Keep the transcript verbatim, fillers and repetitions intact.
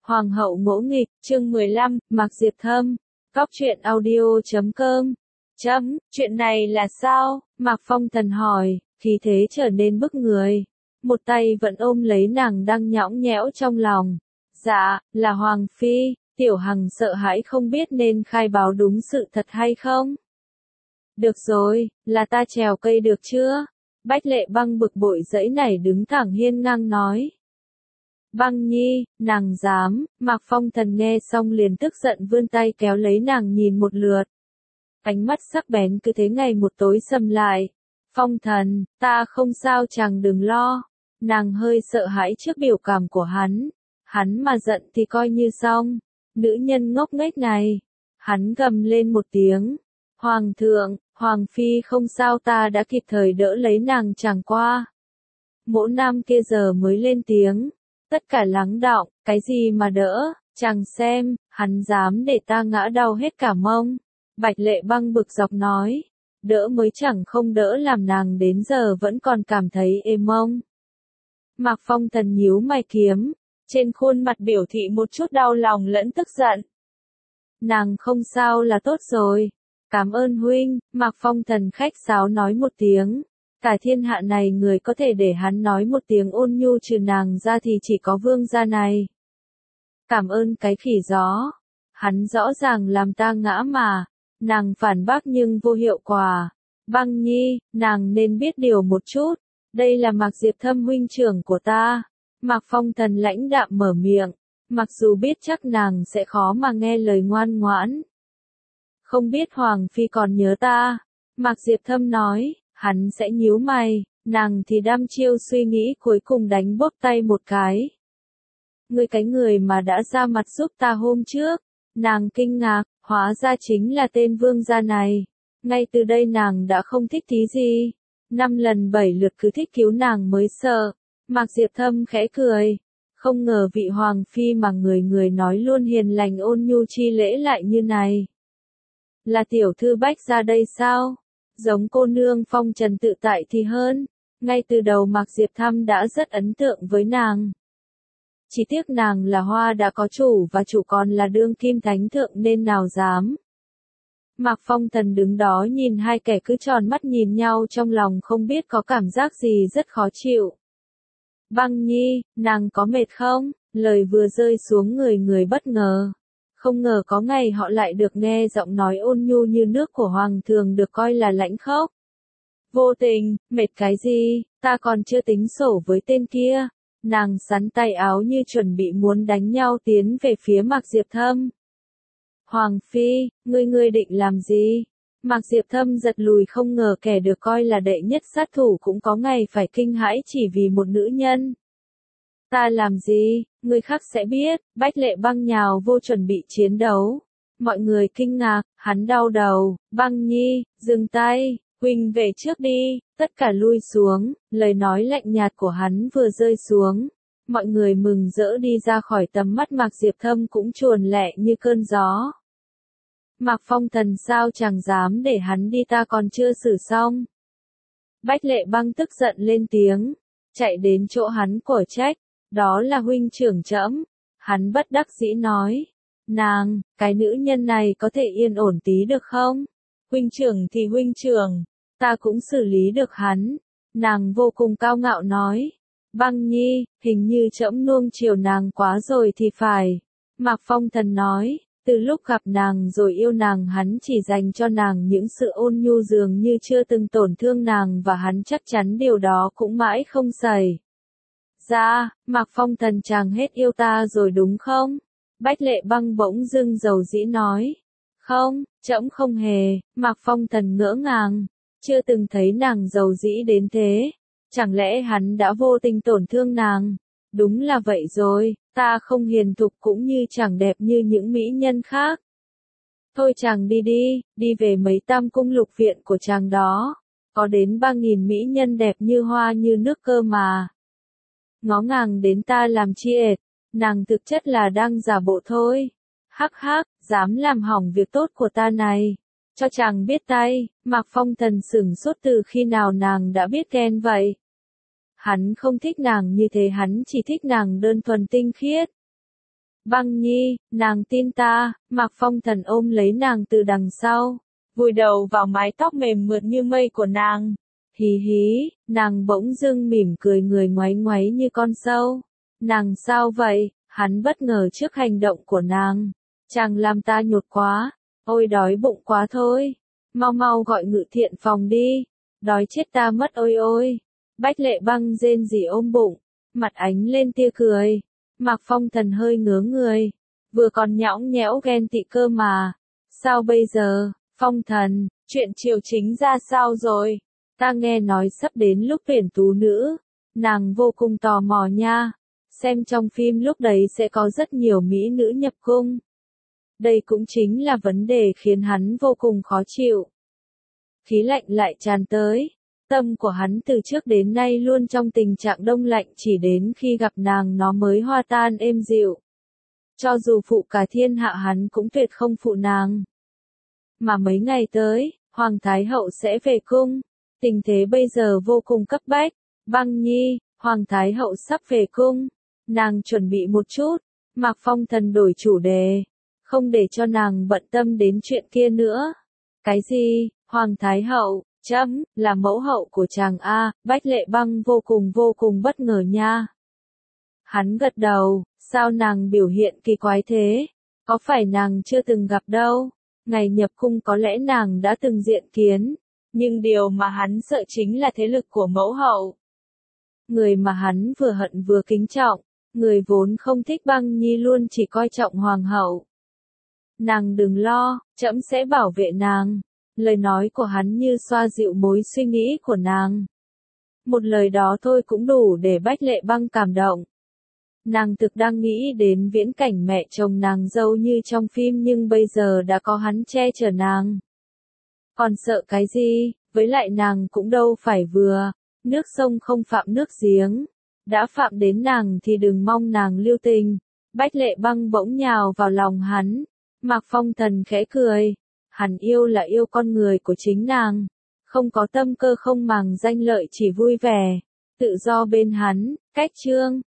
Hoàng hậu ngỗ nghịch, chương mười lăm, Mạc Diệp Thâm, cóc truyện audio chấm com. Chấm, chuyện này là sao? Mạc Phong Thần hỏi, khí thế trở nên bức người. Một tay vẫn ôm lấy nàng đang nhõng nhẽo trong lòng. Dạ, là Hoàng Phi. Tiểu Hằng sợ hãi không biết nên khai báo đúng sự thật hay không. Được rồi, là ta trèo cây được chưa? Bách Lệ Băng bực bội dẫy nảy đứng thẳng hiên ngang nói. Băng Nhi, nàng dám, Mạc Phong Thần nghe xong liền tức giận vươn tay kéo lấy nàng nhìn một lượt. Ánh mắt sắc bén cứ thế ngày một tối sầm lại. Phong Thần, ta không sao chàng đừng lo. Nàng hơi sợ hãi trước biểu cảm của hắn. Hắn mà giận thì coi như xong. Nữ nhân ngốc nghếch này. Hắn gầm lên một tiếng. Hoàng thượng, Hoàng Phi không sao, ta đã kịp thời đỡ lấy nàng chẳng qua. Mỗ nam kia giờ mới lên tiếng. Tất cả lắng đọng, cái gì mà đỡ, chàng xem, hắn dám để ta ngã đau hết cả mông. Bạch Lệ Băng bực dọc nói, đỡ mới chẳng không đỡ làm nàng đến giờ vẫn còn cảm thấy êm mông. Mạc Phong Thần nhíu mày kiếm, trên khuôn mặt biểu thị một chút đau lòng lẫn tức giận. Nàng không sao là tốt rồi, cảm ơn huynh, Mạc Phong Thần khách sáo nói một tiếng. Cả thiên hạ này người có thể để hắn nói một tiếng ôn nhu trừ nàng ra thì chỉ có vương gia này. Cảm ơn cái khỉ gió. Hắn rõ ràng làm ta ngã mà. Nàng phản bác nhưng vô hiệu quả. Băng Nhi, nàng nên biết điều một chút. Đây là Mạc Diệp Thâm huynh trưởng của ta. Mạc Phong Thần lãnh đạm mở miệng. Mặc dù biết chắc nàng sẽ khó mà nghe lời ngoan ngoãn. Không biết Hoàng Phi còn nhớ ta. Mạc Diệp Thâm nói. Hắn sẽ nhíu mày, nàng thì đăm chiêu suy nghĩ cuối cùng đánh bóp tay một cái. Ngươi cái người mà đã ra mặt giúp ta hôm trước, nàng kinh ngạc, hóa ra chính là tên vương gia này. Ngay từ đây nàng đã không thích tí gì, năm lần bảy lượt cứ thích cứu nàng mới sợ. Mạc Diệp Thâm khẽ cười, không ngờ vị Hoàng Phi mà người người nói luôn hiền lành ôn nhu chi lễ lại như này. Là tiểu thư Bách ra đây sao? Giống cô nương phong trần tự tại thì hơn, ngay từ đầu Mạc Diệp Thâm đã rất ấn tượng với nàng. Chỉ tiếc nàng là hoa đã có chủ và chủ còn là đương kim thánh thượng nên nào dám. Mạc Phong Thần đứng đó nhìn hai kẻ cứ tròn mắt nhìn nhau trong lòng không biết có cảm giác gì rất khó chịu. Băng Nhi, nàng có mệt không? Lời vừa rơi xuống người người bất ngờ. Không ngờ có ngày họ lại được nghe giọng nói ôn nhu như nước của Hoàng thường được coi là lãnh khốc. Vô tình, mệt cái gì, ta còn chưa tính sổ với tên kia. Nàng sắn tay áo như chuẩn bị muốn đánh nhau tiến về phía Mạc Diệp Thâm. Hoàng Phi, ngươi ngươi định làm gì? Mạc Diệp Thâm giật lùi không ngờ kẻ được coi là đệ nhất sát thủ cũng có ngày phải kinh hãi chỉ vì một nữ nhân. Ta làm gì, người khác sẽ biết. Bách Lệ Băng nhào vô chuẩn bị chiến đấu. Mọi người kinh ngạc, hắn đau đầu. Băng Nhi, dừng tay, huynh về trước đi, tất cả lui xuống. Lời nói lạnh nhạt của hắn vừa rơi xuống. Mọi người mừng rỡ đi ra khỏi tầm mắt Mạc Diệp Thâm cũng chuồn lẹ như cơn gió. Mạc Phong Thần sao chẳng dám để hắn đi, ta còn chưa xử xong. Bách Lệ Băng tức giận lên tiếng, chạy đến chỗ hắn cổ trách. Đó là huynh trưởng trẫm. Hắn bất đắc dĩ nói. Nàng, cái nữ nhân này có thể yên ổn tí được không? Huynh trưởng thì huynh trưởng, ta cũng xử lý được hắn. Nàng vô cùng cao ngạo nói. Băng Nhi, hình như trẫm nuông chiều nàng quá rồi thì phải. Mạc Phong Thần nói. Từ lúc gặp nàng rồi yêu nàng hắn chỉ dành cho nàng những sự ôn nhu dường như chưa từng tổn thương nàng và hắn chắc chắn điều đó cũng mãi không xảy ra. Mạc Phong Thần chàng hết yêu ta rồi đúng không? Bách Lệ Băng bỗng dưng dầu dĩ nói. Không, trẫm không hề. Mạc Phong Thần ngỡ ngàng, chưa từng thấy nàng dầu dĩ đến thế. Chẳng lẽ hắn đã vô tình tổn thương nàng? Đúng là vậy rồi, ta không hiền thục cũng như chẳng đẹp như những mỹ nhân khác. Thôi chàng đi đi, đi về mấy tam cung lục viện của chàng đó. Có đến ba nghìn mỹ nhân đẹp như hoa như nước cơ mà. Ngó ngàng đến ta làm chi ệt, nàng thực chất là đang giả bộ thôi. Hắc hắc, dám làm hỏng việc tốt của ta này. Cho chàng biết tay, Mạc Phong Thần sửng sốt từ khi nào nàng đã biết ghen vậy. Hắn không thích nàng như thế, hắn chỉ thích nàng đơn thuần tinh khiết. Băng Nhi, nàng tin ta, Mạc Phong Thần ôm lấy nàng từ đằng sau, vùi đầu vào mái tóc mềm mượt như mây của nàng. Hí hí, nàng bỗng dưng mỉm cười người ngoáy ngoáy như con sâu. Nàng sao vậy? Hắn bất ngờ trước hành động của nàng. Chàng làm ta nhột quá, ôi đói bụng quá thôi. Mau mau gọi ngự thiện phòng đi, đói chết ta mất ôi ôi. Bách Lệ Băng rên rỉ ôm bụng, mặt ánh lên tia cười. Mạc Phong Thần hơi ngớ người, vừa còn nhõng nhẽo ghen tị cơ mà. Sao bây giờ, Phong Thần, chuyện triều chính ra sao rồi? Ta nghe nói sắp đến lúc tuyển tú nữ, nàng vô cùng tò mò nha. Xem trong phim lúc đấy sẽ có rất nhiều mỹ nữ nhập cung. Đây cũng chính là vấn đề khiến hắn vô cùng khó chịu. Khí lạnh lại tràn tới. Tâm của hắn từ trước đến nay luôn trong tình trạng đông lạnh, chỉ đến khi gặp nàng nó mới hòa tan êm dịu. Cho dù phụ cả thiên hạ hắn cũng tuyệt không phụ nàng. Mà mấy ngày tới, Hoàng Thái Hậu sẽ về cung. Tình thế bây giờ vô cùng cấp bách. Băng Nhi, Hoàng Thái Hậu sắp về cung. Nàng chuẩn bị một chút. Mạc Phong Thần đổi chủ đề. Không để cho nàng bận tâm đến chuyện kia nữa. Cái gì, Hoàng Thái Hậu? Chấm, là mẫu hậu của chàng A. Bách Lệ Băng vô cùng vô cùng bất ngờ nha. Hắn gật đầu, sao nàng biểu hiện kỳ quái thế? Có phải nàng chưa từng gặp đâu? Ngày nhập cung có lẽ nàng đã từng diện kiến. Nhưng điều mà hắn sợ chính là thế lực của mẫu hậu. Người mà hắn vừa hận vừa kính trọng. Người vốn không thích Băng Nhi luôn chỉ coi trọng hoàng hậu. Nàng đừng lo, trẫm sẽ bảo vệ nàng. Lời nói của hắn như xoa dịu mối suy nghĩ của nàng. Một lời đó thôi cũng đủ để Bách Lệ Băng cảm động. Nàng thực đang nghĩ đến viễn cảnh mẹ chồng nàng dâu như trong phim, nhưng bây giờ đã có hắn che chở nàng. Còn sợ cái gì, với lại nàng cũng đâu phải vừa. Nước sông không phạm nước giếng. Đã phạm đến nàng thì đừng mong nàng lưu tình. Bách Lệ Băng bỗng nhào vào lòng hắn. Mạc Phong Thần khẽ cười. Hắn yêu là yêu con người của chính nàng. Không có tâm cơ không màng danh lợi, chỉ vui vẻ. Tự do bên hắn. Cách chương